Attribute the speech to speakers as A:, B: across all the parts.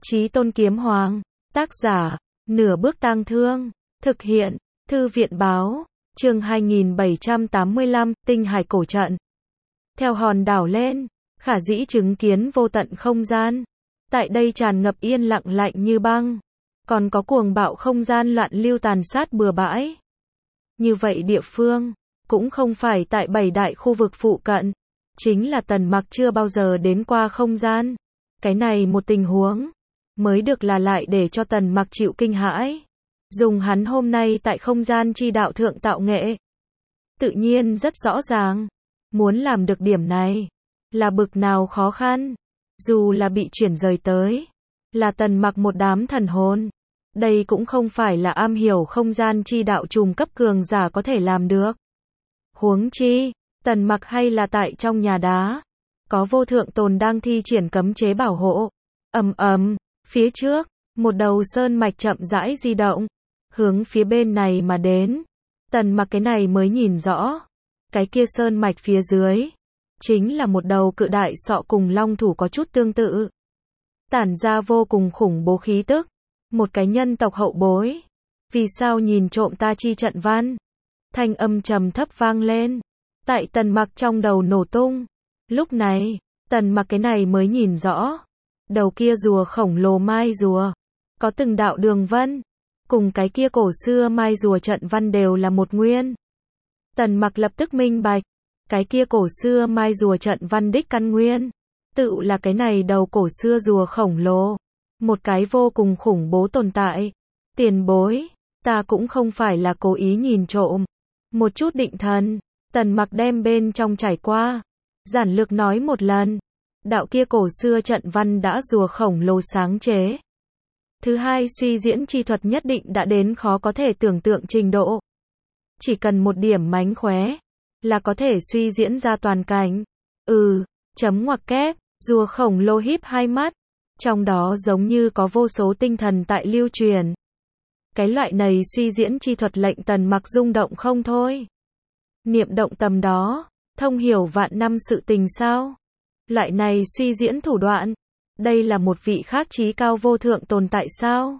A: Chí Tôn Kiếm Hoàng, tác giả, Nửa Bước Tang Thương, thực hiện, Thư viện báo, chương 2785, Tinh Hải Cổ Trận. Theo hòn đảo lên, Khả Dĩ chứng kiến vô tận không gian. Tại đây tràn ngập yên lặng lạnh như băng. Còn có cuồng bạo không gian loạn lưu tàn sát bừa bãi. Như vậy địa phương, cũng không phải tại 7 đại khu vực phụ cận. Chính là Tần Mặc chưa bao giờ đến qua không gian. Cái này một tình huống, mới được là lại để cho Tần Mặc chịu kinh hãi. Dùng hắn hôm nay tại không gian chi đạo thượng tạo nghệ. Tự nhiên rất rõ ràng. Muốn làm được điểm này, là bực nào khó khăn. Dù là bị chuyển rời tới, là Tần Mặc một đám thần hồn. Đây cũng không phải là am hiểu không gian chi đạo trùm cấp cường giả có thể làm được. Huống chi, Tần Mặc hay là tại trong nhà đá. Có vô thượng tồn đang thi triển cấm chế bảo hộ. Phía trước, một đầu sơn mạch chậm rãi di động. Hướng phía bên này mà đến. Tần Mặc cái này mới nhìn rõ. Cái kia sơn mạch phía dưới, chính là một đầu cự đại sọ cùng long thủ có chút tương tự. Tản ra vô cùng khủng bố khí tức. Một cái nhân tộc hậu bối. Vì sao nhìn trộm ta chi trận văn? Thanh âm trầm thấp vang lên. Tại Tần Mặc trong đầu nổ tung. Lúc này, Tần Mặc cái này mới nhìn rõ. Đầu kia rùa khổng lồ mai rùa. Có từng đạo đường vân. Cùng cái kia cổ xưa mai rùa trận văn đều là một nguyên. Tần Mặc lập tức minh bạch. Cái kia cổ xưa mai rùa trận văn đích căn nguyên. Tự là cái này đầu cổ xưa rùa khổng lồ. Một cái vô cùng khủng bố tồn tại. Tiền bối, ta cũng không phải là cố ý nhìn trộm. Một chút định thần, Tần Mặc đem bên trong trải qua. Giản lược nói một lần. Đạo kia cổ xưa trận văn đã rùa khổng lồ sáng chế. Thứ hai, suy diễn chi thuật nhất định đã đến khó có thể tưởng tượng trình độ. Chỉ cần một điểm mánh khóe, là có thể suy diễn ra toàn cảnh. Chấm ngoặc kép, rùa khổng lồ híp hai mắt. Trong đó giống như có vô số tinh thần tại lưu truyền. Cái loại này suy diễn chi thuật lệnh Tần Mặc rung động không thôi. Niệm động tầm đó, thông hiểu vạn năm sự tình sao? Loại này suy diễn thủ đoạn, đây là một vị khác trí cao vô thượng tồn tại sao?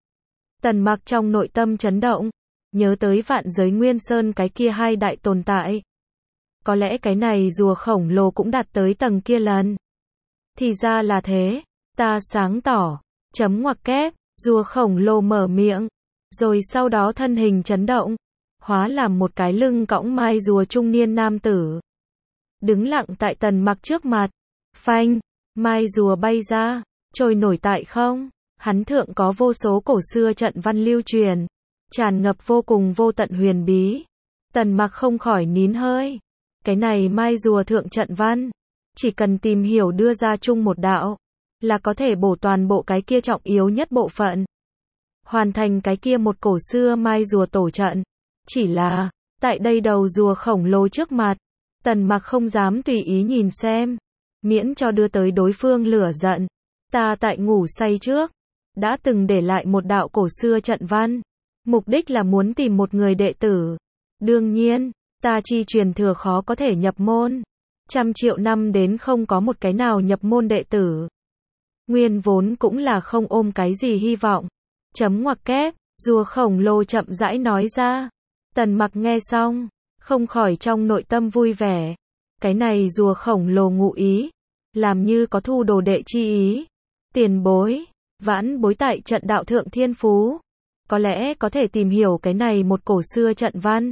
A: Tần Mặc trong nội tâm chấn động, nhớ tới vạn giới Nguyên Sơn cái kia hai đại tồn tại. Có lẽ cái này rùa khổng lồ cũng đạt tới tầng kia lần. Thì ra là thế, ta sáng tỏ, chấm ngoặc kép, rùa khổng lồ mở miệng, rồi sau đó thân hình chấn động, hóa làm một cái lưng cõng mai rùa trung niên nam tử. Đứng lặng tại Tần Mặc trước mặt, phanh, mai rùa bay ra, trôi nổi tại không, hắn thượng có vô số cổ xưa trận văn lưu truyền, tràn ngập vô cùng vô tận huyền bí. Tần Mặc không khỏi nín hơi. Cái này mai rùa thượng trận văn, chỉ cần tìm hiểu đưa ra chung một đạo, là có thể bổ toàn bộ cái kia trọng yếu nhất bộ phận. Hoàn thành cái kia một cổ xưa mai rùa tổ trận. Chỉ là, tại đây đầu rùa khổng lồ trước mặt, Tần Mặc không dám tùy ý nhìn xem, miễn cho đưa tới đối phương lửa giận. Ta tại ngủ say trước, đã từng để lại một đạo cổ xưa trận văn. Mục đích là muốn tìm một người đệ tử. Đương nhiên, ta chi truyền thừa khó có thể nhập môn. 100 triệu năm đến không có một cái nào nhập môn đệ tử. Nguyên vốn cũng là không ôm cái gì hy vọng. Chấm ngoặc kép, rùa khổng lồ chậm rãi nói ra. Tần Mặc nghe xong, không khỏi trong nội tâm vui vẻ. Cái này rùa khổng lồ ngụ ý, làm như có thu đồ đệ chi ý. Tiền bối, vãn bối tại trận đạo thượng thiên phú. Có lẽ có thể tìm hiểu cái này một cổ xưa trận văn.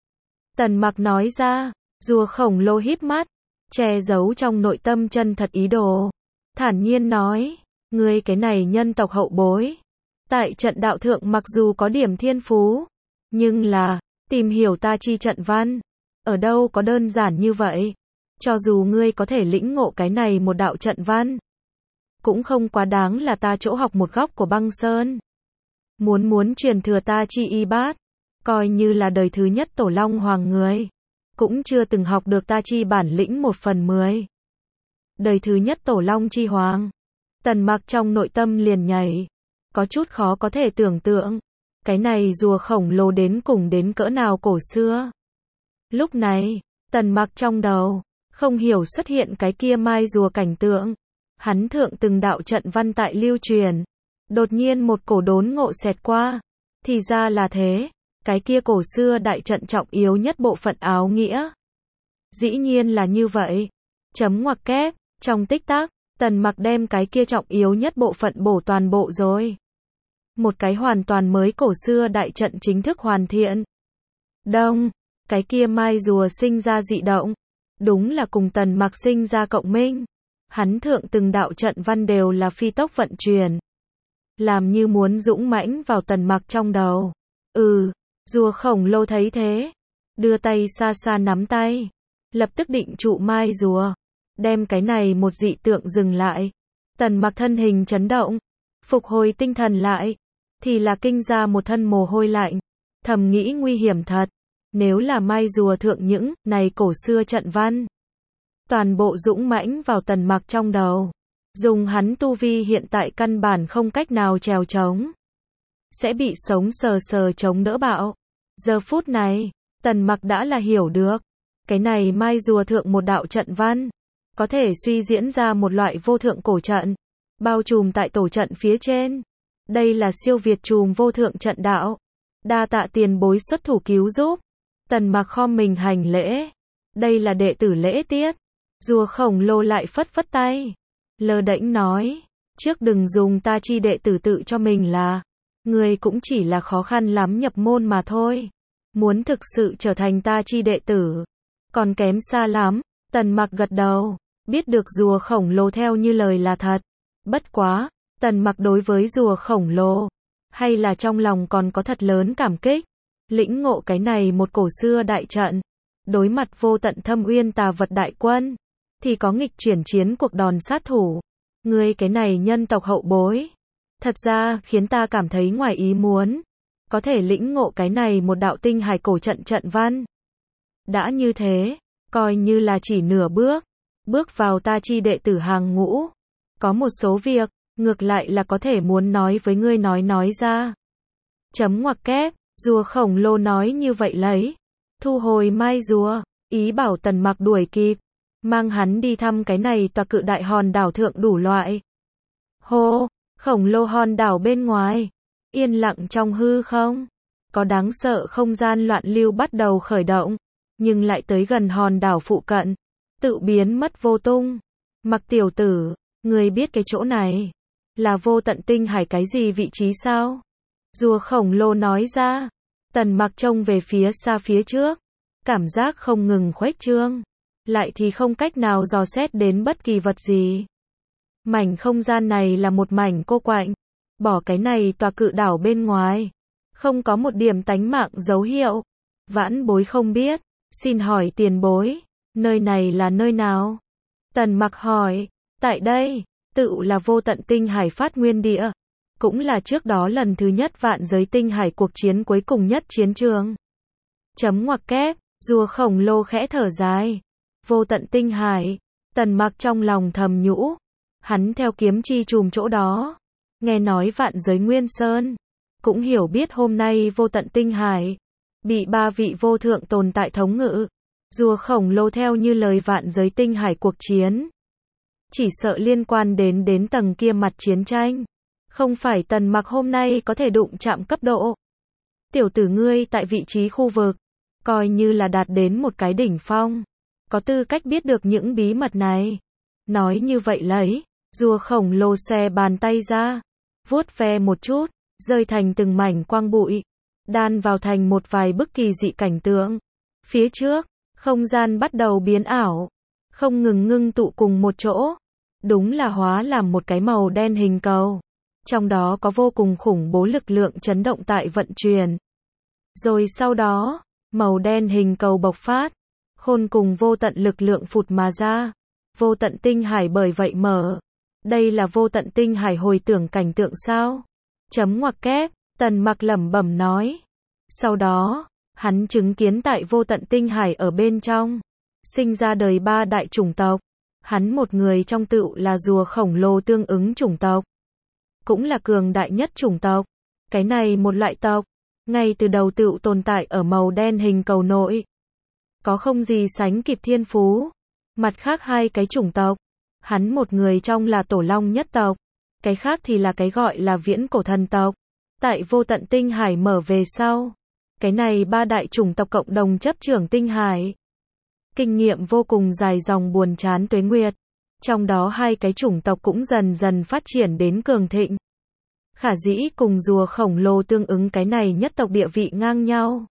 A: Tần Mặc nói ra, rùa khổng lồ híp mắt, che giấu trong nội tâm chân thật ý đồ. Thản nhiên nói, ngươi cái này nhân tộc hậu bối. Tại trận đạo thượng mặc dù có điểm thiên phú, nhưng là, tìm hiểu ta chi trận văn. Ở đâu có đơn giản như vậy. Cho dù ngươi có thể lĩnh ngộ cái này một đạo trận văn, cũng không quá đáng là ta chỗ học một góc của băng sơn. Muốn truyền thừa ta chi y bát, coi như là đời thứ nhất tổ long hoàng người, cũng chưa từng học được ta chi bản lĩnh 1/10. Đời thứ nhất tổ long chi hoàng. Tần Mặc trong nội tâm liền nhảy. Có chút khó có thể tưởng tượng. Cái này rùa khổng lồ đến cùng đến cỡ nào cổ xưa. Lúc này, Tần Mặc trong đầu, không hiểu xuất hiện cái kia mai rùa cảnh tượng. hắn thượng từng đạo trận văn tại lưu truyền. Đột nhiên một cổ đốn ngộ xẹt qua. Thì ra là thế, cái kia cổ xưa đại trận trọng yếu nhất bộ phận áo nghĩa. Dĩ nhiên là như vậy. Chấm ngoặc kép, trong tích tắc, Tần Mặc đem cái kia trọng yếu nhất bộ phận bổ toàn bộ rồi. Một cái hoàn toàn mới cổ xưa đại trận chính thức hoàn thiện. Đông, cái kia mai rùa sinh ra dị động. Đúng là cùng Tần Mặc sinh ra cộng minh. Hắn thượng từng đạo trận văn đều là phi tốc vận chuyển. Làm như muốn dũng mãnh vào Tần Mặc trong đầu. Rùa khổng lồ thấy thế. Đưa tay xa xa nắm tay. Lập tức định trụ mai rùa. Đem cái này một dị tượng dừng lại. Tần Mặc thân hình chấn động. Phục hồi tinh thần lại. Thì là kinh ra một thân mồ hôi lạnh. Thầm nghĩ nguy hiểm thật. Nếu là mai rùa thượng những này cổ xưa trận văn. Toàn bộ dũng mãnh vào Tần Mặc trong đầu. Dùng hắn tu vi hiện tại căn bản không cách nào trèo trống. Sẽ bị sống sờ sờ chống đỡ bạo. Giờ phút này, Tần Mặc đã là hiểu được. Cái này mai rùa thượng một đạo trận văn. Có thể suy diễn ra một loại vô thượng cổ trận. Bao trùm tại tổ trận phía trên. Đây là siêu việt trùm vô thượng trận đạo. Đa tạ tiền bối xuất thủ cứu giúp. Tần Mặc khom mình hành lễ. Đây là đệ tử lễ tiết. Rùa khổng lồ lại phất phất tay. Lơ đễnh nói. Trước đừng dùng ta chi đệ tử tự cho mình là. Người cũng chỉ là khó khăn lắm nhập môn mà thôi. Muốn thực sự trở thành ta chi đệ tử. Còn kém xa lắm. Tần Mặc gật đầu. Biết được rùa khổng lồ theo như lời là thật. Bất quá. Tần Mặc đối với rùa khổng lồ. Hay là trong lòng còn có thật lớn cảm kích. Lĩnh ngộ cái này một cổ xưa đại trận. Đối mặt vô tận thâm uyên tà vật đại quân. Thì có nghịch chuyển chiến cuộc đòn sát thủ. Ngươi cái này nhân tộc hậu bối. Thật ra khiến ta cảm thấy ngoài ý muốn. Có thể lĩnh ngộ cái này một đạo tinh hải cổ trận trận văn. Đã như thế. Coi như là chỉ nửa bước. Bước vào ta chi đệ tử hàng ngũ. Có một số việc. Ngược lại là có thể muốn nói với ngươi nói ra. Chấm ngoặc kép. Rùa khổng lồ nói như vậy lấy. Thu hồi mai rùa. Ý bảo Tần Mặc đuổi kịp. Mang hắn đi thăm cái này tòa cự đại hòn đảo thượng đủ loại. Hô, khổng lồ hòn đảo bên ngoài. Yên lặng trong hư không. Có đáng sợ không gian loạn lưu bắt đầu khởi động. Nhưng lại tới gần hòn đảo phụ cận. Tự biến mất vô tung. Mặc tiểu tử, người biết cái chỗ này. Là vô tận tinh hải cái gì vị trí sao? Rùa khổng lồ nói ra. Tần Mặc trông về phía xa phía trước. Cảm giác không ngừng khuếch trương. Lại thì không cách nào dò xét đến bất kỳ vật gì. Mảnh không gian này là một mảnh cô quạnh. Bỏ cái này tòa cự đảo bên ngoài. Không có một điểm tánh mạng dấu hiệu. Vãn bối không biết. Xin hỏi tiền bối. Nơi này là nơi nào? Tần Mặc hỏi. Tại đây. Tự là vô tận tinh hải phát nguyên địa. Cũng là trước đó lần thứ nhất vạn giới tinh hải cuộc chiến cuối cùng nhất chiến trường. Chấm ngoặc kép. Rùa khổng lồ khẽ thở dài. Vô tận tinh hải. Tần Mặc trong lòng thầm nhũ. Hắn theo kiếm chi trùm chỗ đó. Nghe nói vạn giới nguyên sơn. Cũng hiểu biết hôm nay vô tận tinh hải. Bị ba vị vô thượng tồn tại thống ngự. Rùa khổng lồ theo như lời vạn giới tinh hải cuộc chiến. Chỉ sợ liên quan đến tầng kia mặt chiến tranh. Không phải Tần Mặc hôm nay có thể đụng chạm cấp độ. Tiểu tử ngươi tại vị trí khu vực. Coi như là đạt đến một cái đỉnh phong. Có tư cách biết được những bí mật này. Nói như vậy lấy. Rùa khổng lồ xòe bàn tay ra. Vuốt ve một chút. Rơi thành từng mảnh quang bụi. Đan vào thành một vài bức kỳ dị cảnh tượng. Phía trước. Không gian bắt đầu biến ảo. Không ngừng ngưng tụ cùng một chỗ. Đúng là hóa làm một cái màu đen hình cầu. Trong đó có vô cùng khủng bố lực lượng chấn động tại vận chuyển. Rồi sau đó. Màu đen hình cầu bộc phát. Khôn cùng vô tận lực lượng phụt mà ra. Vô tận tinh hải bởi vậy mở. Đây là vô tận tinh hải hồi tưởng cảnh tượng sao? Chấm ngoặc kép. Tần Mặc lẩm bẩm nói. Sau đó, hắn chứng kiến tại vô tận tinh hải ở bên trong. Sinh ra đời ba đại chủng tộc. Hắn một người trong tựu là rùa khổng lồ tương ứng chủng tộc. Cũng là cường đại nhất chủng tộc. Cái này một loại tộc. Ngay từ đầu tựu tồn tại ở màu đen hình cầu nội. Có không gì sánh kịp thiên phú. Mặt khác hai cái chủng tộc. Hắn một người trong là Tổ Long nhất tộc, cái khác thì là cái gọi là viễn cổ thần tộc. Tại vô tận tinh hải mở về sau, cái này ba đại chủng tộc cộng đồng chấp trưởng tinh hải. Kinh nghiệm vô cùng dài dòng buồn chán tuế nguyệt, trong đó hai cái chủng tộc cũng dần dần phát triển đến cường thịnh. Khả dĩ cùng rùa khổng lồ tương ứng cái này nhất tộc địa vị ngang nhau.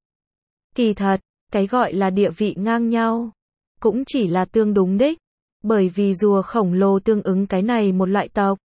A: Kỳ thật, cái gọi là địa vị ngang nhau, cũng chỉ là tương đúng đích, bởi vì rùa khổng lồ tương ứng cái này một loại tộc.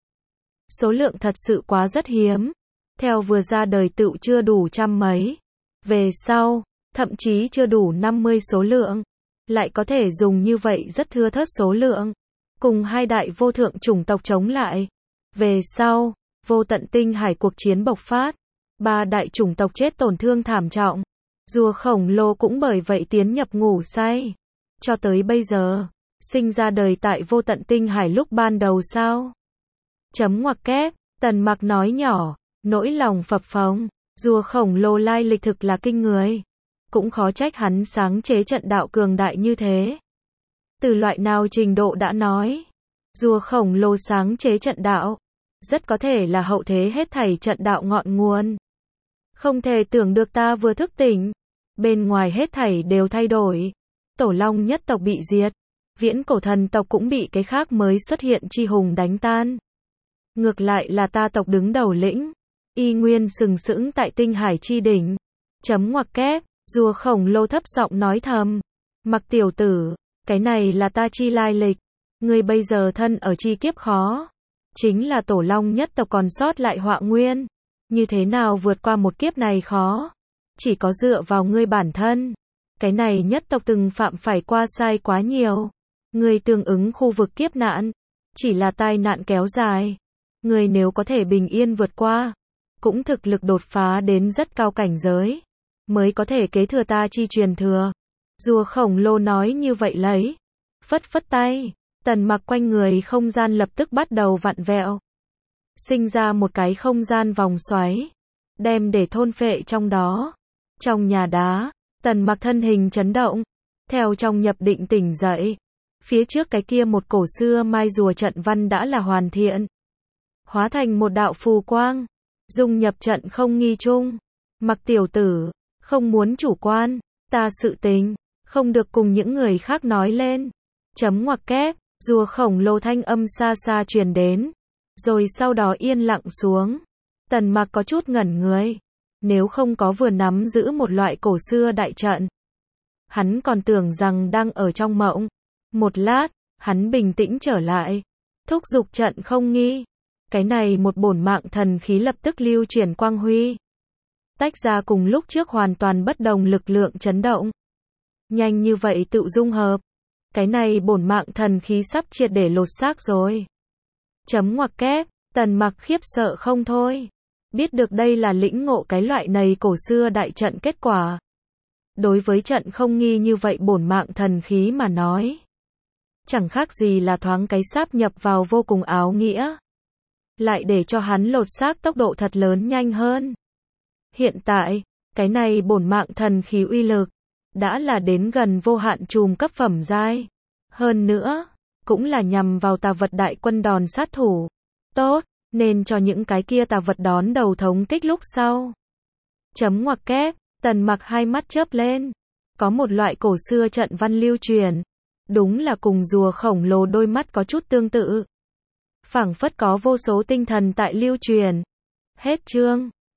A: Số lượng thật sự quá rất hiếm, theo vừa ra đời tựu chưa đủ trăm mấy. Về sau, thậm chí chưa đủ 50 số lượng, lại có thể dùng như vậy rất thưa thớt số lượng, cùng hai đại vô thượng chủng tộc chống lại. Về sau, vô tận tinh hải cuộc chiến bộc phát, ba đại chủng tộc chết tổn thương thảm trọng, rùa khổng lồ cũng bởi vậy tiến nhập ngủ say. Cho tới bây giờ, sinh ra đời tại vô tận tinh hải lúc ban đầu sao? Chấm ngoặc kép, Tần Mặc nói nhỏ, nỗi lòng phập phồng, rùa khổng lồ lai lịch thực là kinh người. Cũng khó trách hắn sáng chế trận đạo cường đại như thế. Từ loại nào trình độ đã nói, rùa khổng lồ sáng chế trận đạo, rất có thể là hậu thế hết thảy trận đạo ngọn nguồn. Không thể tưởng được ta vừa thức tỉnh, bên ngoài hết thảy đều thay đổi. Tổ Long nhất tộc bị diệt, viễn cổ thần tộc cũng bị cái khác mới xuất hiện chi hùng đánh tan. Ngược lại là ta tộc đứng đầu lĩnh, y nguyên sừng sững tại tinh hải chi đỉnh. Chấm ngoặc kép, rùa khổng lồ thấp giọng nói thầm. Mặc tiểu tử, cái này là ta chi lai lịch. Ngươi bây giờ thân ở chi kiếp khó. Chính là Tổ Long nhất tộc còn sót lại họa nguyên. Như thế nào vượt qua một kiếp này khó? Chỉ có dựa vào ngươi bản thân. Cái này nhất tộc từng phạm phải qua sai quá nhiều. Ngươi tương ứng khu vực kiếp nạn, chỉ là tai nạn kéo dài. Ngươi nếu có thể bình yên vượt qua, cũng thực lực đột phá đến rất cao cảnh giới, mới có thể kế thừa ta chi truyền thừa. Rùa khổng lồ nói như vậy lấy. Phất phất tay, Tần Mặc quanh người không gian lập tức bắt đầu vặn vẹo. Sinh ra một cái không gian vòng xoáy, đem để thôn phệ trong đó. Trong nhà đá, Tần Mặc thân hình chấn động, theo trong nhập định tỉnh dậy. Phía trước cái kia một cổ xưa mai rùa trận văn đã là hoàn thiện, hóa thành một đạo phù quang, dung nhập trận không nghi chung. Mặc tiểu tử, không muốn chủ quan, ta sự tình, không được cùng những người khác nói lên. Chấm ngoặc kép, rùa khổng lồ thanh âm xa xa truyền đến, rồi sau đó yên lặng xuống. Tần Mặc có chút ngẩn người, nếu không có vừa nắm giữ một loại cổ xưa đại trận, hắn còn tưởng rằng đang ở trong mộng. Một lát, hắn bình tĩnh trở lại, thúc giục trận không nghi. Cái này một bổn mạng thần khí lập tức lưu chuyển quang huy, tách ra cùng lúc trước hoàn toàn bất đồng lực lượng chấn động. Nhanh như vậy tự dung hợp, cái này bổn mạng thần khí sắp triệt để lột xác rồi. Chấm ngoặc kép, Tần Mặc khiếp sợ không thôi, biết được đây là lĩnh ngộ cái loại này cổ xưa đại trận kết quả. Đối với trận không nghi như vậy bổn mạng thần khí mà nói, chẳng khác gì là thoáng cái sáp nhập vào vô cùng áo nghĩa, lại để cho hắn lột xác tốc độ thật lớn nhanh hơn. Hiện tại, cái này bổn mạng thần khí uy lực đã là đến gần vô hạn trùm cấp phẩm giai. Hơn nữa, cũng là nhằm vào tà vật đại quân đòn sát thủ. Tốt, nên cho những cái kia tà vật đón đầu thống kích lúc sau. Chấm ngoặc kép, Tần Mặc hai mắt chớp lên. Có một loại cổ xưa trận văn lưu truyền, đúng là cùng rùa khổng lồ đôi mắt có chút tương tự. Phảng phất có vô số tinh thần tại lưu truyền. Hết chương.